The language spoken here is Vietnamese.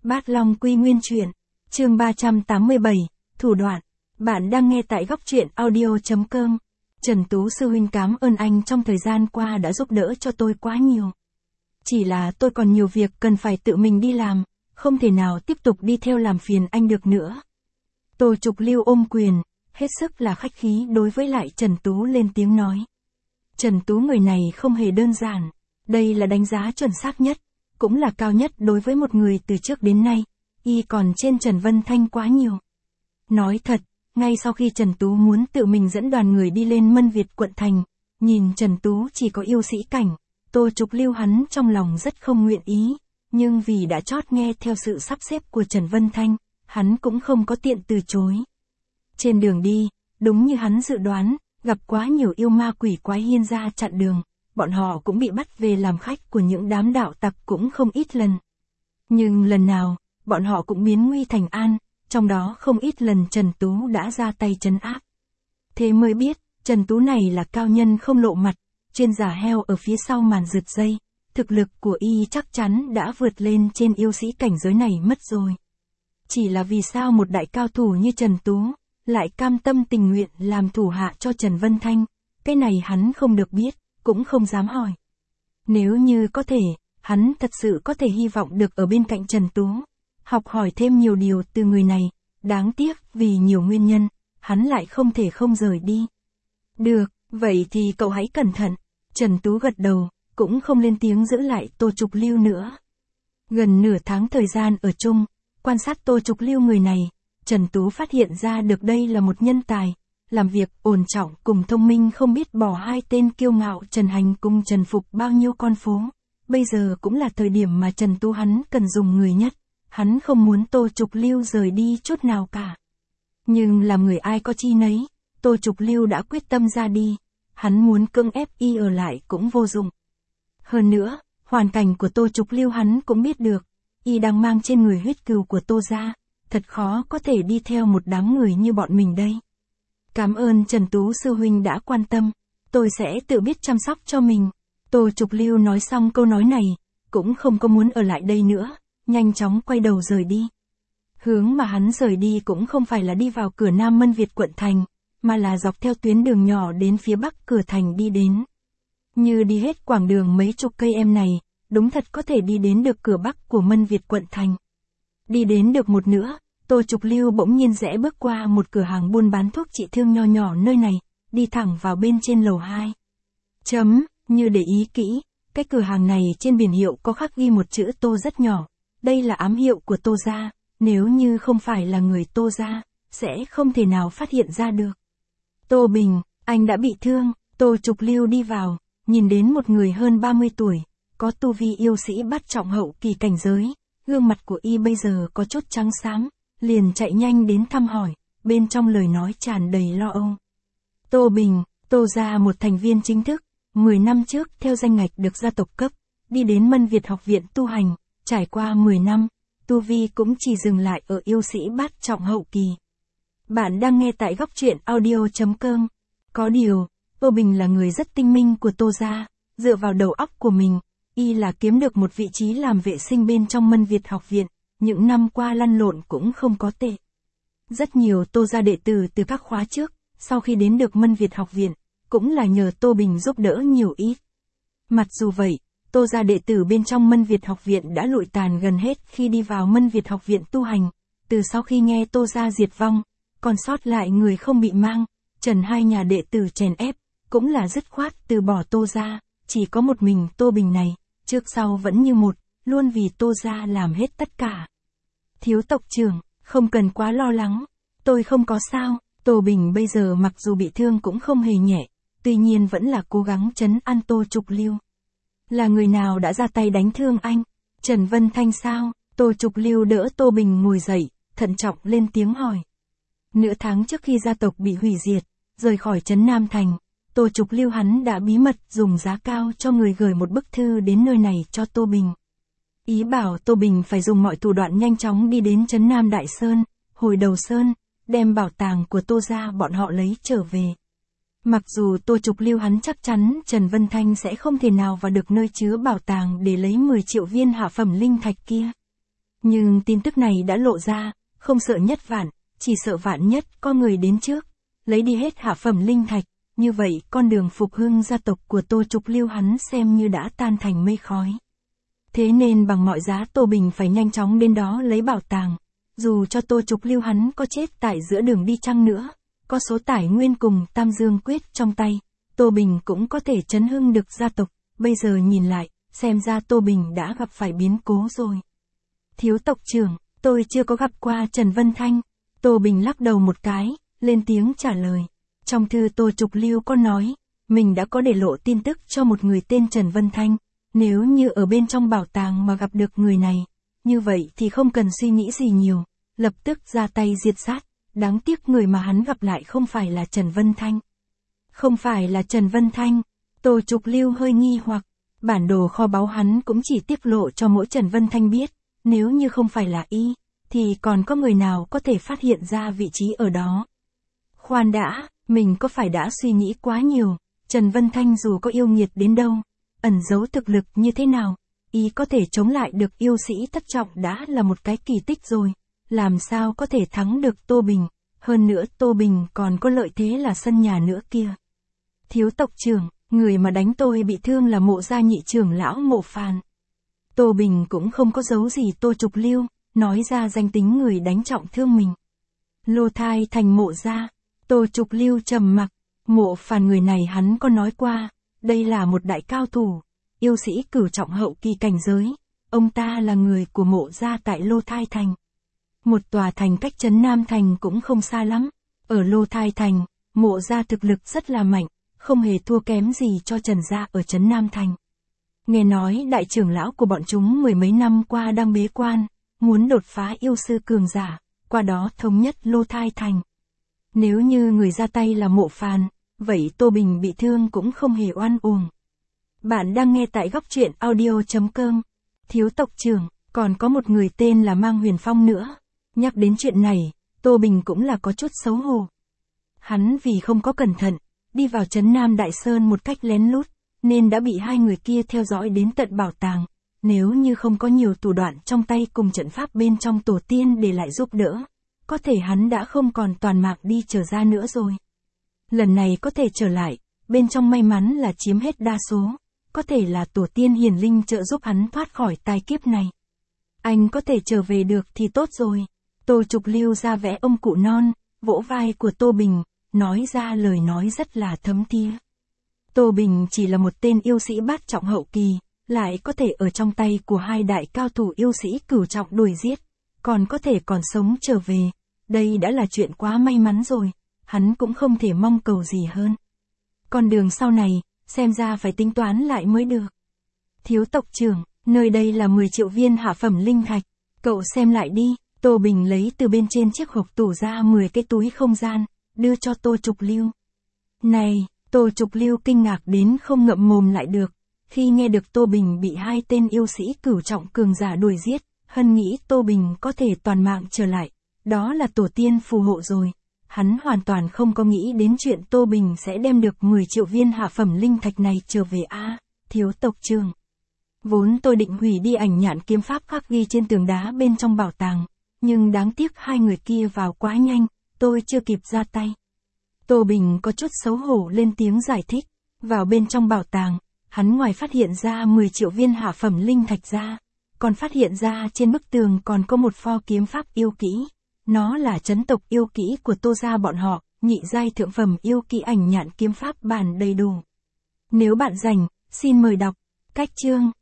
Bát Long Quy Nguyên Truyện, chương 387, thủ đoạn. Bạn đang nghe tại góc truyện audio.com. Trần Tú sư huynh cảm ơn anh trong thời gian qua đã giúp đỡ cho tôi quá nhiều. Chỉ là tôi còn nhiều việc cần phải tự mình đi làm, không thể nào tiếp tục đi theo làm phiền anh được nữa. Tô Trục Lưu ôm quyền, hết sức là khách khí đối với lại Trần Tú lên tiếng nói. Trần Tú người này không hề đơn giản, đây là đánh giá chuẩn xác nhất, cũng là cao nhất đối với một người từ trước đến nay, y còn trên Trần Vân Thanh quá nhiều. Nói thật, ngay sau khi Trần Tú muốn tự mình dẫn đoàn người đi lên Mân Việt quận thành, nhìn Trần Tú chỉ có yêu sĩ cảnh, Tô Trục Lưu hắn trong lòng rất không nguyện ý, nhưng vì đã chót nghe theo sự sắp xếp của Trần Vân Thanh, hắn cũng không có tiện từ chối. Trên đường đi, đúng như hắn dự đoán, gặp quá nhiều yêu ma quỷ quái hiên ra chặn đường, bọn họ cũng bị bắt về làm khách của những đám đạo tặc cũng không ít lần. Nhưng lần nào, bọn họ cũng biến nguy thành an, trong đó không ít lần Trần Tú đã ra tay trấn áp. Thế mới biết, Trần Tú này là cao nhân không lộ mặt, chuyên giả heo ở phía sau màn rượt dây, thực lực của y chắc chắn đã vượt lên trên yêu sĩ cảnh giới này mất rồi. Chỉ là vì sao một đại cao thủ như Trần Tú, lại cam tâm tình nguyện làm thủ hạ cho Trần Vân Thanh, cái này hắn không được biết, cũng không dám hỏi. Nếu như có thể, hắn thật sự có thể hy vọng được ở bên cạnh Trần Tú, học hỏi thêm nhiều điều từ người này, đáng tiếc vì nhiều nguyên nhân, hắn lại không thể không rời đi. Được, vậy thì cậu hãy cẩn thận. Trần Tú gật đầu, cũng không lên tiếng giữ lại Tô Trục Lưu nữa. Gần nửa tháng thời gian ở chung, quan sát Tô Trục Lưu người này, Trần Tú phát hiện ra được đây là một nhân tài, làm việc ổn trọng cùng thông minh không biết bỏ hai tên kiêu ngạo Trần Hành cùng Trần Phục bao nhiêu con phố. Bây giờ cũng là thời điểm mà Trần Tú hắn cần dùng người nhất, hắn không muốn Tô Trục Lưu rời đi chút nào cả. Nhưng làm người ai có chi nấy, Tô Trục Lưu đã quyết tâm ra đi, hắn muốn cưỡng ép y ở lại cũng vô dụng. Hơn nữa, hoàn cảnh của Tô Trục Lưu hắn cũng biết được, y đang mang trên người huyết cừu của Tô gia, thật khó có thể đi theo một đám người như bọn mình đây. Cảm ơn Trần Tú sư huynh đã quan tâm, tôi sẽ tự biết chăm sóc cho mình. Tô Trục Lưu nói xong câu nói này, cũng không có muốn ở lại đây nữa, nhanh chóng quay đầu rời đi. Hướng mà hắn rời đi cũng không phải là đi vào cửa Nam Mân Việt quận thành, mà là dọc theo tuyến đường nhỏ đến phía bắc cửa thành đi đến. Như đi hết quãng đường mấy chục cây em này, đúng thật có thể đi đến được cửa bắc của Mân Việt quận thành. Đi đến được một nửa, Tô Trục Lưu bỗng nhiên rẽ bước qua một cửa hàng buôn bán thuốc trị thương nho nhỏ nơi này, đi thẳng vào bên trên lầu 2. Như để ý kỹ, cái cửa hàng này trên biển hiệu có khắc ghi một chữ Tô rất nhỏ, đây là ám hiệu của Tô gia, nếu như không phải là người Tô gia, sẽ không thể nào phát hiện ra được. Tô Bình, anh đã bị thương. Tô Trục Lưu đi vào, nhìn đến một người hơn 30 tuổi, có tu vi yêu sĩ bát trọng hậu kỳ cảnh giới, gương mặt của y bây giờ có chút trắng xám, liền chạy nhanh đến thăm hỏi, bên trong lời nói tràn đầy lo âu. Tô Bình, Tô gia một thành viên chính thức, 10 năm trước theo danh ngạch được gia tộc cấp, đi đến Mân Việt học viện tu hành, trải qua 10 năm, tu vi cũng chỉ dừng lại ở yêu sĩ bát trọng hậu kỳ. Bạn đang nghe tại góc truyện audio.com. Có điều, Tô Bình là người rất tinh minh của Tô gia, dựa vào đầu óc của mình, y là kiếm được một vị trí làm vệ sinh bên trong Mân Việt học viện, những năm qua lăn lộn cũng không có tệ. Rất nhiều Tô gia đệ tử từ các khóa trước, sau khi đến được Mân Việt học viện, cũng là nhờ Tô Bình giúp đỡ nhiều ít. Mặc dù vậy, Tô gia đệ tử bên trong Mân Việt học viện đã lụi tàn gần hết khi đi vào Mân Việt học viện tu hành, từ sau khi nghe Tô gia diệt vong, còn sót lại người không bị mang, Trần hai nhà đệ tử chèn ép, cũng là dứt khoát từ bỏ Tô gia, chỉ có một mình Tô Bình này, trước sau vẫn như một, luôn vì Tô gia làm hết tất cả. Thiếu tộc trưởng, không cần quá lo lắng, tôi không có sao. Tô Bình bây giờ mặc dù bị thương cũng không hề nhẹ, tuy nhiên vẫn là cố gắng trấn an Tô Trục Lưu. Là người nào đã ra tay đánh thương anh? Trần Vân Thanh sao? Tô Trục Lưu đỡ Tô Bình ngồi dậy, thận trọng lên tiếng hỏi. Nửa tháng trước khi gia tộc bị hủy diệt, rời khỏi trấn Nam Thành, Tô Trục Lưu hắn đã bí mật dùng giá cao cho người gửi một bức thư đến nơi này cho Tô Bình. Ý bảo Tô Bình phải dùng mọi thủ đoạn nhanh chóng đi đến trấn Nam Đại Sơn, Hồi Đầu Sơn, đem bảo tàng của Tô gia bọn họ lấy trở về. Mặc dù Tô Trục Lưu hắn chắc chắn Trần Vân Thanh sẽ không thể nào vào được nơi chứa bảo tàng để lấy 10 triệu viên hạ phẩm linh thạch kia. Nhưng tin tức này đã lộ ra, không sợ nhất vạn, chỉ sợ vạn nhất có người đến trước, lấy đi hết hạ phẩm linh thạch, như vậy con đường phục hưng gia tộc của Tô Trục Lưu hắn xem như đã tan thành mây khói. Thế nên bằng mọi giá Tô Bình phải nhanh chóng đến đó lấy bảo tàng, dù cho Tô Trục Lưu hắn có chết tại giữa đường đi chăng nữa, có số tài nguyên cùng Tam Dương Quyết trong tay, Tô Bình cũng có thể chấn hưng được gia tộc. Bây giờ nhìn lại, xem ra Tô Bình đã gặp phải biến cố rồi. Thiếu tộc trưởng, tôi chưa có gặp qua Trần Vân Thanh. Tô Bình lắc đầu một cái, lên tiếng trả lời. Trong thư Tô Trục Lưu có nói, mình đã có để lộ tin tức cho một người tên Trần Vân Thanh. Nếu như ở bên trong bảo tàng mà gặp được người này, như vậy thì không cần suy nghĩ gì nhiều, lập tức ra tay diệt sát. Đáng tiếc người mà hắn gặp lại không phải là Trần Vân Thanh. Không phải là Trần Vân Thanh. Tô Trục Lưu hơi nghi hoặc, bản đồ kho báu hắn cũng chỉ tiết lộ cho mỗi Trần Vân Thanh biết, nếu như không phải là y, thì còn có người nào có thể phát hiện ra vị trí ở đó. Khoan đã, mình có phải đã suy nghĩ quá nhiều, Trần Vân Thanh dù có yêu nghiệt đến đâu, ẩn giấu thực lực như thế nào, y có thể chống lại được yêu sĩ thất trọng đã là một cái kỳ tích rồi, làm sao có thể thắng được Tô Bình, hơn nữa Tô Bình còn có lợi thế là sân nhà nữa kia. Thiếu tộc trưởng, người mà đánh tôi bị thương là Mộ gia nhị trưởng lão Mộ Phàn. Tô Bình cũng không có giấu gì Tô Trục Lưu, nói ra danh tính người đánh trọng thương mình. Lô Thai Thành Mộ gia. Tô Trục Lưu trầm mặc, Mộ Phàn người này hắn có nói qua, đây là một đại cao thủ, yêu sĩ cửu trọng hậu kỳ cảnh giới, ông ta là người của Mộ gia tại Lô Thai Thành. Một tòa thành cách trấn Nam Thành cũng không xa lắm, ở Lô Thai Thành, Mộ gia thực lực rất là mạnh, không hề thua kém gì cho Trần gia ở trấn Nam Thành. Nghe nói đại trưởng lão của bọn chúng mười mấy năm qua đang bế quan, muốn đột phá yêu sư cường giả, qua đó thống nhất Lô Thai Thành. Nếu như người ra tay là Mộ Phàn, vậy Tô Bình bị thương cũng không hề oan uổng. Bạn đang nghe tại góc truyện audio.com. Thiếu tộc trưởng, còn có một người tên là Mang Huyền Phong nữa. Nhắc đến chuyện này, Tô Bình cũng là có chút xấu hổ. Hắn vì không có cẩn thận, đi vào trấn Nam Đại Sơn một cách lén lút, nên đã bị hai người kia theo dõi đến tận bảo tàng. Nếu như không có nhiều thủ đoạn trong tay cùng trận pháp bên trong tổ tiên để lại giúp đỡ, có thể hắn đã không còn toàn mạc đi trở ra nữa rồi. Lần này có thể trở lại, bên trong may mắn là chiếm hết đa số, có thể là tổ tiên hiển linh trợ giúp hắn thoát khỏi tai kiếp này. Anh có thể trở về được thì tốt rồi. Tô Trục Lưu ra vẽ ông cụ non, vỗ vai của Tô Bình, nói ra lời nói rất là thấm thía. Tô Bình chỉ là một tên yêu sĩ bát trọng hậu kỳ, lại có thể ở trong tay của hai đại cao thủ yêu sĩ cửu trọng đuổi giết, còn có thể còn sống trở về. Đây đã là chuyện quá may mắn rồi, hắn cũng không thể mong cầu gì hơn. Con đường sau này, xem ra phải tính toán lại mới được. Thiếu tộc trưởng, nơi đây là 10 triệu viên hạ phẩm linh thạch, cậu xem lại đi. Tô Bình lấy từ bên trên chiếc hộp tủ ra 10 cái túi không gian, đưa cho Tô Trục Lưu. Này, Tô Trục Lưu kinh ngạc đến không ngậm mồm lại được, khi nghe được Tô Bình bị hai tên yêu sĩ cửu trọng cường giả đuổi giết, hân nghĩ Tô Bình có thể toàn mạng trở lại, đó là tổ tiên phù hộ rồi. Hắn hoàn toàn không có nghĩ đến chuyện Tô Bình sẽ đem được 10 triệu viên hạ phẩm linh thạch này trở về thiếu tộc trưởng. Vốn tôi định hủy đi ảnh nhạn kiếm pháp khắc ghi trên tường đá bên trong bảo tàng, nhưng đáng tiếc hai người kia vào quá nhanh, tôi chưa kịp ra tay. Tô Bình có chút xấu hổ lên tiếng giải thích, vào bên trong bảo tàng, hắn ngoài phát hiện ra 10 triệu viên hạ phẩm linh thạch ra, còn phát hiện ra trên bức tường còn có một pho kiếm pháp yêu kỹ. Nó là trấn tộc yêu kỹ của Tô gia bọn họ, nhị giai thượng phẩm yêu kỹ ảnh nhạn kiếm pháp bản đầy đủ. Nếu bạn rảnh, xin mời đọc. Cách chương